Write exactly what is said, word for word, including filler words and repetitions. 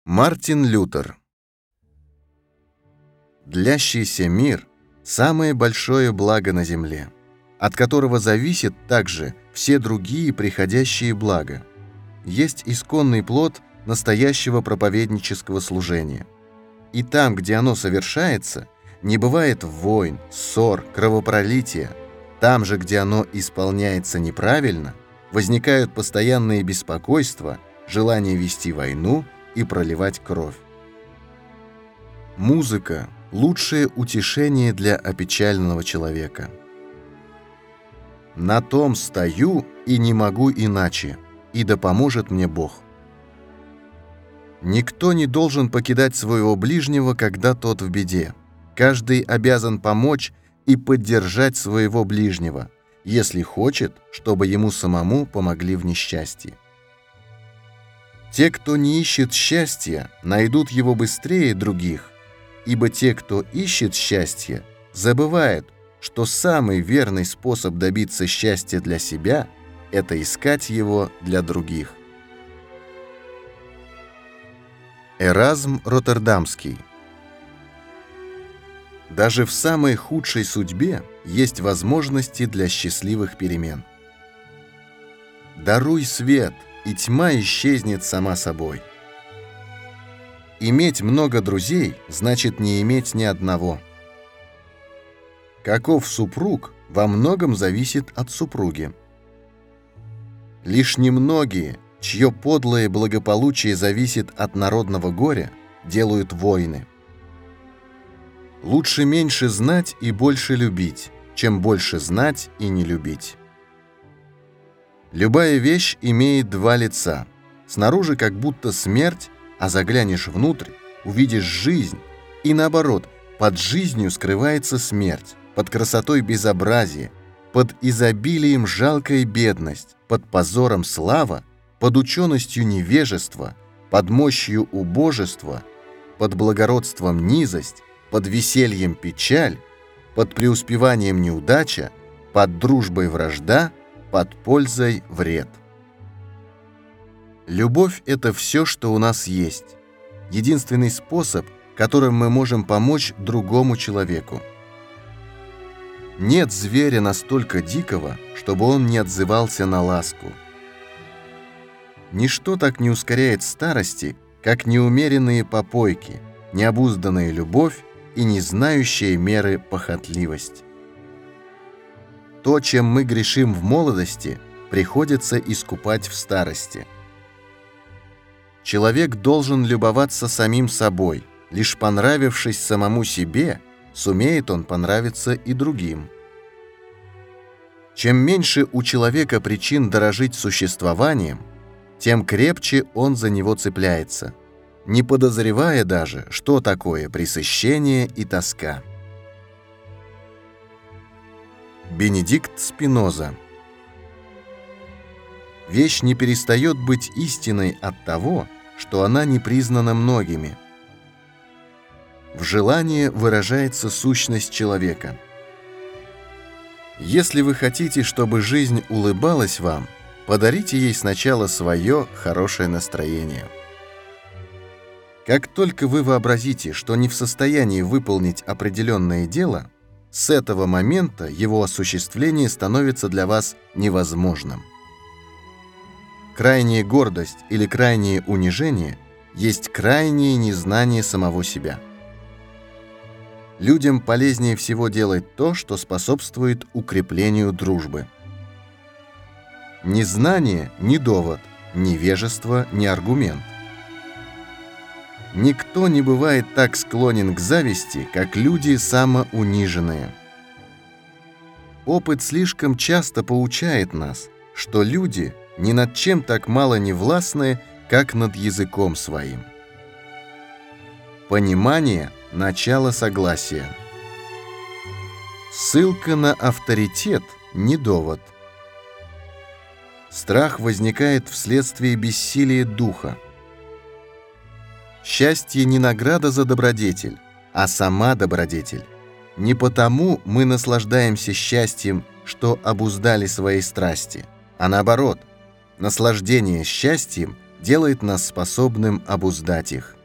Мартин Лютер. Длящийся мир – самое большое благо на земле, от которого зависят также все другие приходящие блага. Есть исконный плод настоящего проповеднического служения. И там, где оно совершается, не бывает войн, ссор, кровопролития. Там же, где оно исполняется неправильно, возникают постоянные беспокойства, желание вести войну и проливать кровь. Музыка – лучшее утешение для опечаленного человека. На том стою и не могу иначе, и да поможет мне Бог. Никто не должен покидать своего ближнего, когда тот в беде. Каждый обязан помочь и поддержать своего ближнего, если хочет, чтобы ему самому помогли в несчастье. Те, кто не ищет счастья, найдут его быстрее других, ибо те, кто ищет счастья, забывают, что самый верный способ добиться счастья для себя – это искать его для других. Эразм Роттердамский. Даже в самой худшей судьбе есть возможности для счастливых перемен. Даруй свет, и тьма исчезнет сама собой. Иметь много друзей значит не иметь ни одного. Каков супруг, во многом зависит от супруги. Лишь немногие, чье подлое благополучие зависит от народного горя, делают войны. Лучше меньше знать и больше любить, чем больше знать и не любить. Любая вещь имеет два лица. Снаружи как будто смерть, а заглянешь внутрь, увидишь жизнь. И наоборот, под жизнью скрывается смерть, под красотой безобразие, под изобилием жалкая бедность, под позором слава, под ученостью невежество, под мощью убожество, под благородством низость, под весельем печаль, под преуспеванием неудача, под дружбой вражда, под пользой вред. Любовь – это все, что у нас есть. Единственный способ, которым мы можем помочь другому человеку. Нет зверя настолько дикого, чтобы он не отзывался на ласку. Ничто так не ускоряет старости, как неумеренные попойки, необузданная любовь и не знающая меры похотливость. То, чем мы грешим в молодости, приходится искупать в старости. Человек должен любоваться самим собой. Лишь понравившись самому себе, сумеет он понравиться и другим. Чем меньше у человека причин дорожить существованием, тем крепче он за него цепляется, не подозревая даже, что такое пресыщение и тоска. Бенедикт Спиноза. Вещь не перестает быть истиной от того, что она не признана многими. В желании выражается сущность человека. Если вы хотите, чтобы жизнь улыбалась вам, подарите ей сначала свое хорошее настроение. Как только вы вообразите, что не в состоянии выполнить определенное дело, с этого момента его осуществление становится для вас невозможным. Крайняя гордость или крайнее унижение есть крайнее незнание самого себя. Людям полезнее всего делать то, что способствует укреплению дружбы. Незнание – не довод, невежество – не аргумент. Никто не бывает так склонен к зависти, как люди самоуниженные. Опыт слишком часто поучает нас, что люди ни над чем так мало не властны, как над языком своим. Понимание – начало согласия. Ссылка на авторитет – не довод. Страх возникает вследствие бессилия духа. Счастье не награда за добродетель, а сама добродетель. Не потому мы наслаждаемся счастьем, что обуздали свои страсти, а наоборот, наслаждение счастьем делает нас способным обуздать их.